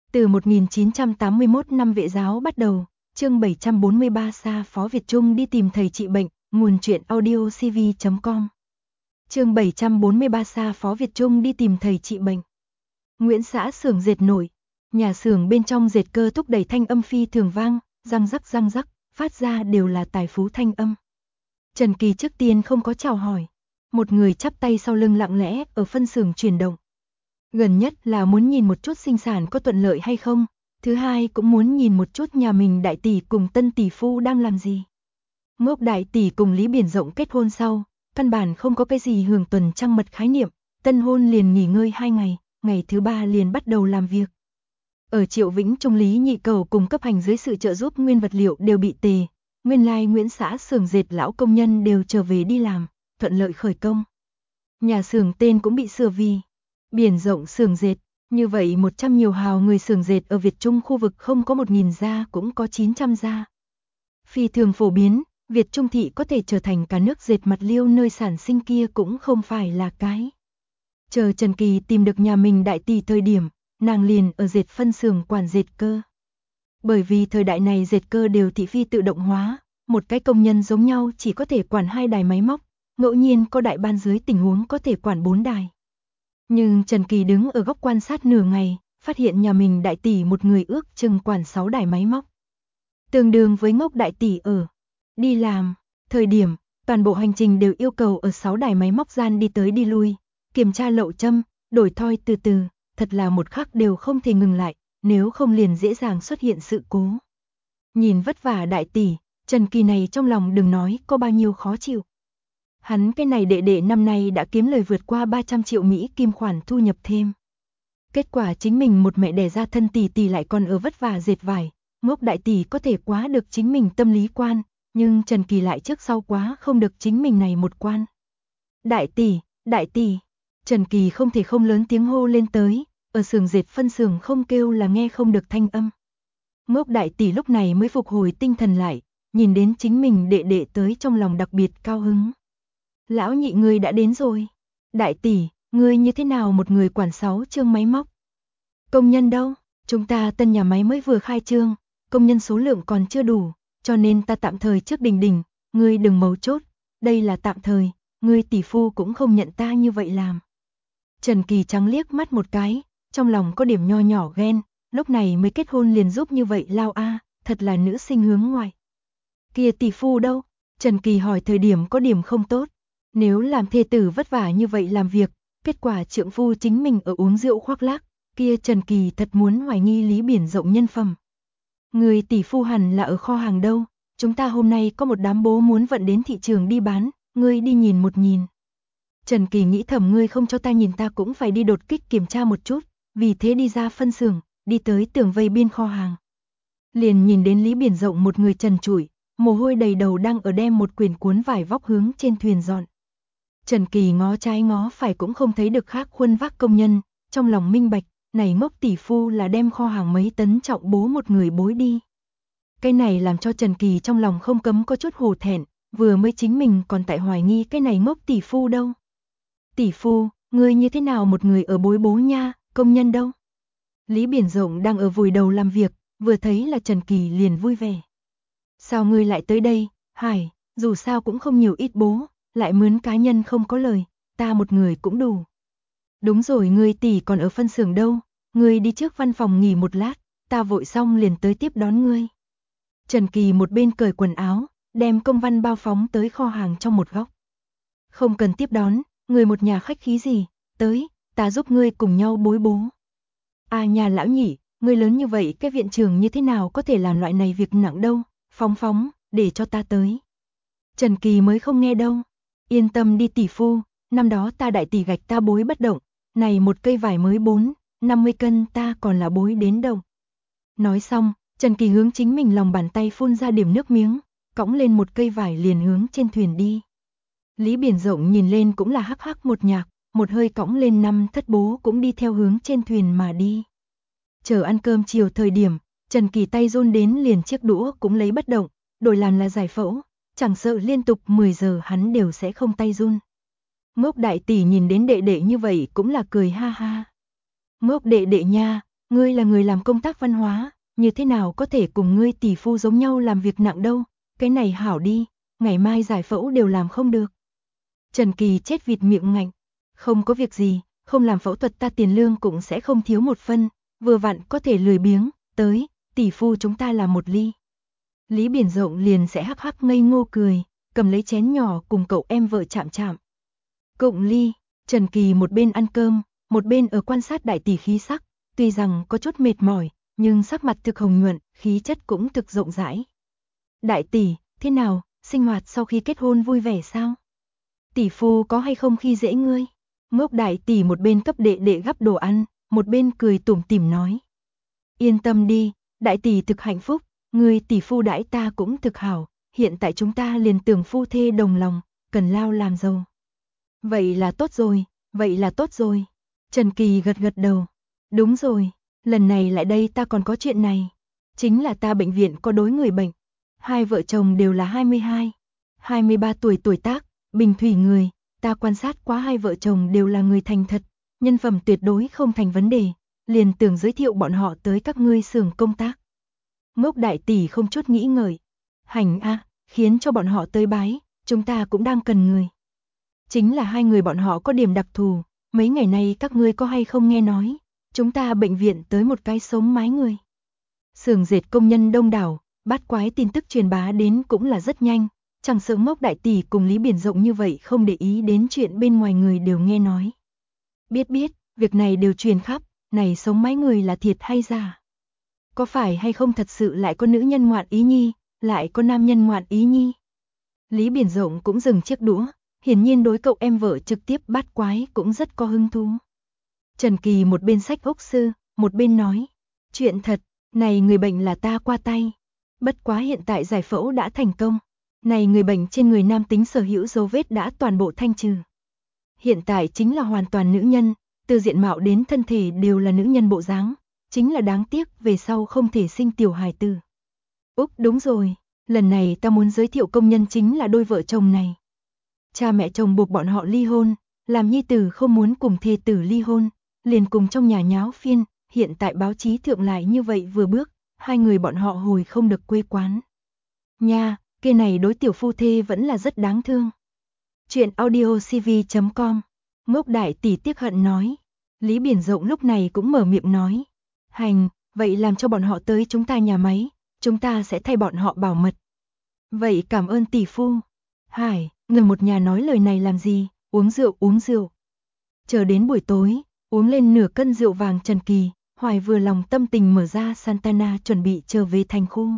Từ 1981 năm Vệ giáo bắt đầu, chương 743 Sa Phó Việt Trung đi tìm thầy trị bệnh, nguồn truyện audio cv.com. Chương 743 Sa Phó Việt Trung đi tìm thầy trị bệnh. Nguyễn xã xưởng dệt nổi, nhà xưởng bên trong dệt cơ thúc đẩy thanh âm phi thường vang, răng rắc, phát ra đều là tài phú thanh âm. Trần Kỳ trước tiên không có chào hỏi, một người chắp tay sau lưng lặng lẽ ở phân xưởng chuyển động. Gần nhất là muốn nhìn một chút sinh sản có thuận lợi hay không, thứ hai cũng muốn nhìn một chút nhà mình đại tỷ cùng tân tỷ phu đang làm gì. Ngốc đại tỷ cùng Lý Biển Rộng kết hôn sau, căn bản không có cái gì hưởng tuần trăng mật khái niệm, tân hôn liền nghỉ ngơi 2 ngày, ngày thứ 3 liền bắt đầu làm việc. Ở Triệu Vĩnh Trung Lý Nhị Cầu cùng cấp hành dưới sự trợ giúp nguyên vật liệu đều bị tề, nguyên lai Nguyễn xã xưởng dệt lão công nhân đều trở về đi làm, thuận lợi khởi công. Nhà xưởng tên cũng bị sửa vì Biển Rộng xưởng dệt, như vậy 100 nhiều hào người xưởng dệt ở Việt Trung khu vực không có 1000 gia cũng có 900 gia. Phi thường phổ biến, Việt Trung thị có thể trở thành cả nước dệt mặt liêu nơi sản sinh kia cũng không phải là cái. Chờ Trần Kỳ tìm được nhà mình đại tỷ thời điểm, nàng liền ở dệt phân xưởng quản dệt cơ. Bởi vì thời đại này dệt cơ đều thị phi tự động hóa, một cái công nhân giống nhau chỉ có thể quản 2 đài máy móc, ngẫu nhiên có đại ban dưới tình huống có thể quản 4 đài. Nhưng Trần Kỳ đứng ở góc quan sát nửa ngày, phát hiện nhà mình đại tỷ một người ước chừng quản 6 đài máy móc. Tương đương với ngốc đại tỷ ở đi làm, thời điểm, toàn bộ hành trình đều yêu cầu ở 6 đài máy móc gian đi tới đi lui, kiểm tra lậu châm, đổi thoi từ từ, thật là một khắc đều không thể ngừng lại, nếu không liền dễ dàng xuất hiện sự cố. Nhìn vất vả đại tỷ, Trần Kỳ này trong lòng đừng nói có bao nhiêu khó chịu. Hắn cái này đệ đệ năm nay đã kiếm lời vượt qua 300 triệu Mỹ kim khoản thu nhập thêm. Kết quả chính mình một mẹ đẻ ra thân tỷ tỷ lại còn ở vất vả dệt vải, ngốc đại tỷ có thể quá được chính mình tâm lý quan, nhưng Trần Kỳ lại trước sau quá không được chính mình này một quan. Đại tỷ, Trần Kỳ không thể không lớn tiếng hô lên tới, ở xưởng dệt phân xưởng không kêu là nghe không được thanh âm. Ngốc đại tỷ lúc này mới phục hồi tinh thần lại, nhìn đến chính mình đệ đệ tới trong lòng đặc biệt cao hứng. Lão nhị ngươi đã đến rồi. Đại tỷ, ngươi như thế nào một người quản 6 chương máy móc? Công nhân đâu? Chúng ta tân nhà máy mới vừa khai trương, công nhân số lượng còn chưa đủ, cho nên ta tạm thời trước đình, ngươi đừng mấu chốt, đây là tạm thời, ngươi tỷ phu cũng không nhận ta như vậy làm. Trần Kỳ trắng liếc mắt một cái, trong lòng có điểm nho nhỏ ghen, lúc này mới kết hôn liền giúp như vậy lao a, thật là nữ sinh hướng ngoại. Kia tỷ phu đâu? Trần Kỳ hỏi thời điểm có điểm không tốt. Nếu làm thê tử vất vả như vậy làm việc, kết quả trượng phu chính mình ở uống rượu khoác lác, kia Trần Kỳ thật muốn hoài nghi Lý Biển Rộng nhân phẩm. Người tỷ phu hẳn là ở kho hàng đâu, chúng ta hôm nay có một đám bố muốn vận đến thị trường đi bán, ngươi đi nhìn một nhìn. Trần Kỳ nghĩ thầm ngươi không cho ta nhìn ta cũng phải đi đột kích kiểm tra một chút, vì thế đi ra phân xưởng, đi tới tường vây biên kho hàng. Liền nhìn đến Lý Biển Rộng một người trần trụi, mồ hôi đầy đầu đang ở đem một quyển cuốn vải vóc hướng trên thuyền dọn. Trần Kỳ ngó trái ngó phải cũng không thấy được khác khuôn vác công nhân, trong lòng minh bạch, này ngốc tỷ phu là đem kho hàng mấy tấn trọng bố một người bối đi. Cái này làm cho Trần Kỳ trong lòng không cấm có chút hổ thẹn, vừa mới chính mình còn tại hoài nghi cái này ngốc tỷ phu đâu. Tỷ phu, ngươi như thế nào một người ở bối bố nha, công nhân đâu? Lý Biển Rộng đang ở vùi đầu làm việc, vừa thấy là Trần Kỳ liền vui vẻ. Sao ngươi lại tới đây, Hải, dù sao cũng không nhiều ít bố, lại mướn cá nhân không có lời, ta một người cũng đủ. Đúng rồi, ngươi tỷ còn ở phân xưởng đâu, ngươi đi trước văn phòng nghỉ một lát, ta vội xong liền tới tiếp đón ngươi. Trần Kỳ một bên cởi quần áo, đem công văn bao phóng tới kho hàng trong một góc. Không cần tiếp đón, người một nhà khách khí gì, tới, ta giúp ngươi cùng nhau bối bố. À nhà lão nhị, ngươi lớn như vậy cái viện trưởng như thế nào có thể làm loại này việc nặng đâu, phóng, để cho ta tới. Trần Kỳ mới không nghe đâu. Yên tâm đi tỷ phu, năm đó ta đại tỷ gạch ta bối bất động, này một cây vải mới 50 cân ta còn là bối đến đâu. Nói xong, Trần Kỳ hướng chính mình lòng bàn tay phun ra điểm nước miếng, cõng lên một cây vải liền hướng trên thuyền đi. Lý Biển Rộng nhìn lên cũng là hắc hắc một nhạc, một hơi cõng lên 5 thất bố cũng đi theo hướng trên thuyền mà đi. Chờ ăn cơm chiều thời điểm, Trần Kỳ tay run đến liền chiếc đũa cũng lấy bất động, đổi làm là giải phẫu. Chẳng sợ liên tục 10 giờ hắn đều sẽ không tay run. Ngốc đại tỷ nhìn đến đệ đệ như vậy cũng là cười ha ha. Ngốc đệ đệ nha, ngươi là người làm công tác văn hóa, như thế nào có thể cùng ngươi tỷ phu giống nhau làm việc nặng đâu, cái này hảo đi, ngày mai giải phẫu đều làm không được. Trần Kỳ chết vịt miệng ngạnh, không có việc gì, không làm phẫu thuật ta tiền lương cũng sẽ không thiếu một phân, vừa vặn có thể lười biếng, tới, tỷ phu chúng ta làm một ly. Lý Biển Rộng liền sẽ hắc hắc ngây ngô cười, cầm lấy chén nhỏ cùng cậu em vợ chạm chạm. Cộng ly, Trần Kỳ một bên ăn cơm, một bên ở quan sát đại tỷ khí sắc, tuy rằng có chút mệt mỏi, nhưng sắc mặt thực hồng nhuận, khí chất cũng thực rộng rãi. Đại tỷ, thế nào, sinh hoạt sau khi kết hôn vui vẻ sao? Tỷ phu có hay không khi dễ ngươi? Ngốc đại tỷ một bên cấp đệ đệ gắp đồ ăn, một bên cười tủm tỉm nói. Yên tâm đi, đại tỷ thực hạnh phúc, ngươi tỷ phu đãi ta cũng thực hảo, hiện tại chúng ta liền tưởng phu thê đồng lòng, cần lao làm giàu. Vậy là tốt rồi, vậy là tốt rồi. Trần Kỳ gật gật đầu. Đúng rồi, lần này lại đây ta còn có chuyện này. Chính là ta bệnh viện có đối người bệnh. Hai vợ chồng đều là 22, 23 tuổi tuổi tác, bình thủy người. Ta quan sát quá hai vợ chồng đều là người thành thật, nhân phẩm tuyệt đối không thành vấn đề. Liền tưởng giới thiệu bọn họ tới các ngươi xưởng công tác. Ngốc đại tỷ không chút nghĩ ngợi. Hành a, khiến cho bọn họ tới bái, chúng ta cũng đang cần người. Chính là hai người bọn họ có điểm đặc thù, mấy ngày nay các ngươi có hay không nghe nói, chúng ta bệnh viện tới một cái sống mái người. Xưởng dệt công nhân đông đảo, bát quái tin tức truyền bá đến cũng là rất nhanh, chẳng sợ Ngốc đại tỷ cùng Lý Biển Rộng như vậy không để ý đến chuyện bên ngoài người đều nghe nói. Biết, việc này đều truyền khắp, này sống mái người là thiệt hay giả? Có phải hay không thật sự lại có nữ nhân ngoạn ý nhi, lại có nam nhân ngoạn ý nhi? Lý Biển Rộng cũng dừng chiếc đũa, hiển nhiên đối cậu em vợ trực tiếp bát quái cũng rất có hứng thú. Trần Kỳ một bên sách ốc sư, một bên nói, chuyện thật, này người bệnh là ta qua tay. Bất quá hiện tại giải phẫu đã thành công, này người bệnh trên người nam tính sở hữu dấu vết đã toàn bộ thanh trừ. Hiện tại chính là hoàn toàn nữ nhân, từ diện mạo đến thân thể đều là nữ nhân bộ dáng, chính là đáng tiếc về sau không thể sinh tiểu hài tử. Úp đúng rồi, lần này ta muốn giới thiệu công nhân chính là đôi vợ chồng này. Cha mẹ chồng buộc bọn họ ly hôn, làm nhi tử không muốn cùng thê tử ly hôn, liền cùng trong nhà nháo phiên, hiện tại báo chí thượng lại như vậy vừa bước, hai người bọn họ hồi không được quê quán. Nha, kia này đối tiểu phu thê vẫn là rất đáng thương. Chuyện audiocv.com, Ngốc đại tỷ tiếc hận nói. Lý Biển Rộng lúc này cũng mở miệng nói. Hành, vậy làm cho bọn họ tới chúng ta nhà máy, chúng ta sẽ thay bọn họ bảo mật. Vậy cảm ơn tỷ phu. Hải, người một nhà nói lời này làm gì, uống rượu. Chờ đến buổi tối, uống lên nửa cân rượu vàng Trần Kỳ, Hoài vừa lòng tâm tình mở ra Santana chuẩn bị trở về thành khu.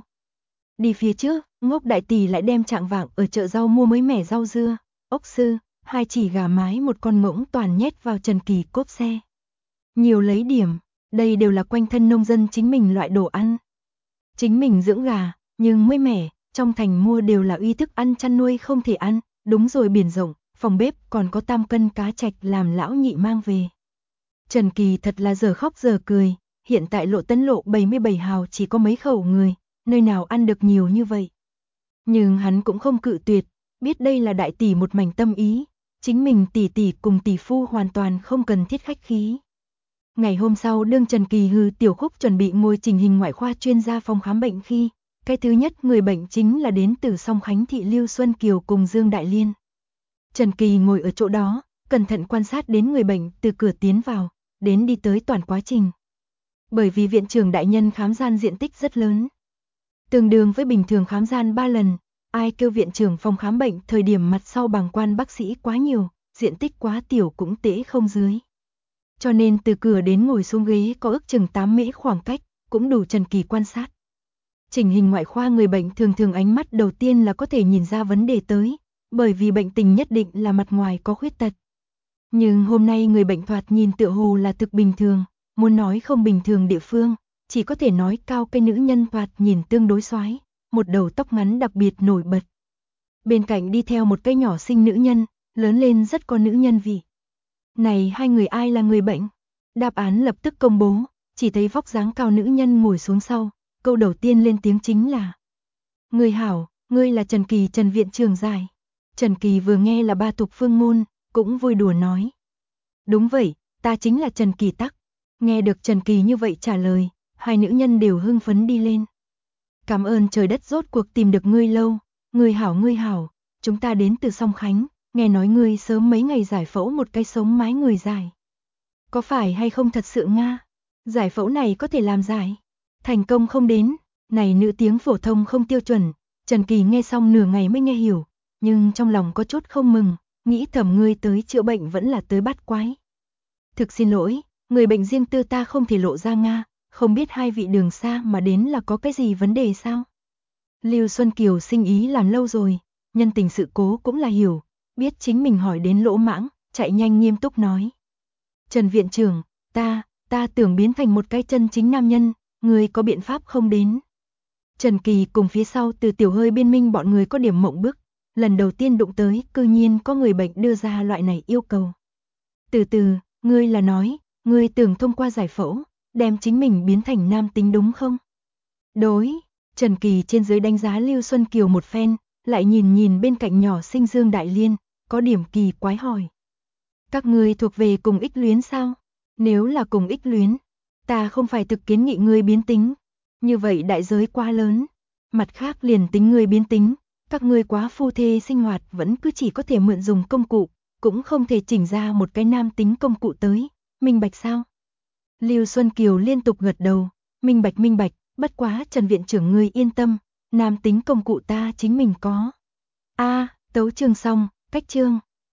Đi phía trước, Ngốc đại tỷ lại đem trạng vạng ở chợ rau mua mới mẻ rau dưa, ốc sư, hai chỉ gà mái một con ngỗng toàn nhét vào Trần Kỳ cốp xe. Nhiều lấy điểm, đây đều là quanh thân nông dân chính mình loại đồ ăn. Chính mình dưỡng gà, nhưng mới mẻ, trong thành mua đều là uy thức ăn chăn nuôi không thể ăn, đúng rồi Biển Rộng, phòng bếp còn có 3 cân cá trạch làm lão nhị mang về. Trần Kỳ thật là giờ khóc giờ cười, hiện tại Lộ Tấn lộ 77 hào chỉ có mấy khẩu người, nơi nào ăn được nhiều như vậy. Nhưng hắn cũng không cự tuyệt, biết đây là đại tỷ một mảnh tâm ý, chính mình tỷ cùng tỷ phu hoàn toàn không cần thiết khách khí. Ngày hôm sau đương Trần Kỳ hư tiểu khúc chuẩn bị ngồi trình hình ngoại khoa chuyên gia phòng khám bệnh khi, cái thứ nhất người bệnh chính là đến từ Song Khánh thị Lưu Xuân Kiều cùng Dương Đại Liên. Trần Kỳ ngồi ở chỗ đó, cẩn thận quan sát đến người bệnh từ cửa tiến vào, đến đi tới toàn quá trình. Bởi vì viện trưởng đại nhân khám gian diện tích rất lớn, tương đương với bình thường khám gian 3 lần, ai kêu viện trưởng phòng khám bệnh thời điểm mặt sau bàng quan bác sĩ quá nhiều, diện tích quá tiểu cũng tễ không dưới. Cho nên từ cửa đến ngồi xuống ghế có ước chừng 8 mễ khoảng cách, cũng đủ Trần Kỳ quan sát. Chỉnh hình ngoại khoa người bệnh thường ánh mắt đầu tiên là có thể nhìn ra vấn đề tới, bởi vì bệnh tình nhất định là mặt ngoài có khuyết tật. Nhưng hôm nay người bệnh thoạt nhìn tựa hồ là thực bình thường, muốn nói không bình thường địa phương, chỉ có thể nói cao cây nữ nhân thoạt nhìn tương đối xoái, một đầu tóc ngắn đặc biệt nổi bật. Bên cạnh đi theo một cây nhỏ xinh nữ nhân, lớn lên rất có nữ nhân vị. Này hai người ai là người bệnh? Đáp án lập tức công bố, chỉ thấy vóc dáng cao nữ nhân ngồi xuống sau, câu đầu tiên lên tiếng chính là: Người hảo, ngươi là Trần Kỳ Trần viện trưởng giải. Trần Kỳ vừa nghe là ba tục phương ngôn, cũng vui đùa nói: Đúng vậy, ta chính là Trần Kỳ Tắc. Nghe được Trần Kỳ như vậy trả lời, hai nữ nhân đều hưng phấn đi lên. Cảm ơn trời đất rốt cuộc tìm được ngươi lâu, ngươi hảo, chúng ta đến từ Song Khánh, nghe nói ngươi sớm mấy ngày giải phẫu một cái sống mái người dài. Có phải hay không thật sự Nga? Giải phẫu này có thể làm giải? Thành công không đến, này nữ tiếng phổ thông không tiêu chuẩn, Trần Kỳ nghe xong nửa ngày mới nghe hiểu, nhưng trong lòng có chút không mừng, nghĩ thầm ngươi tới chữa bệnh vẫn là tới bắt quái. Thực xin lỗi, người bệnh riêng tư ta không thể lộ ra Nga, không biết hai vị đường xa mà đến là có cái gì vấn đề sao? Lưu Xuân Kiều sinh ý làm lâu rồi, nhân tình sự cố cũng là hiểu, biết chính mình hỏi đến lỗ mãng, chạy nhanh nghiêm túc nói. Trần viện trưởng, ta tưởng biến thành một cái chân chính nam nhân, người có biện pháp không đến. Trần Kỳ cùng phía sau từ tiểu hơi biên minh bọn người có điểm mộng bức, lần đầu tiên đụng tới, cư nhiên có người bệnh đưa ra loại này yêu cầu. Từ từ, ngươi là nói, ngươi tưởng thông qua giải phẫu, đem chính mình biến thành nam tính đúng không? Đối, Trần Kỳ trên dưới đánh giá Lưu Xuân Kiều một phen, lại nhìn bên cạnh nhỏ sinh Dương Đại Liên, có điểm kỳ quái hỏi. Các ngươi thuộc về cùng ích luyến sao? Nếu là cùng ích luyến, ta không phải thực kiến nghị ngươi biến tính. Như vậy đại giới quá lớn. Mặt khác liền tính ngươi biến tính, các ngươi quá phu thê sinh hoạt vẫn cứ chỉ có thể mượn dùng công cụ, cũng không thể chỉnh ra một cái nam tính công cụ tới. Minh bạch sao? Lưu Xuân Kiều liên tục gật đầu. Minh bạch, bất quá Trần viện trưởng ngươi yên tâm, nam tính công cụ ta chính mình có. Tấu chương xong, cách chương.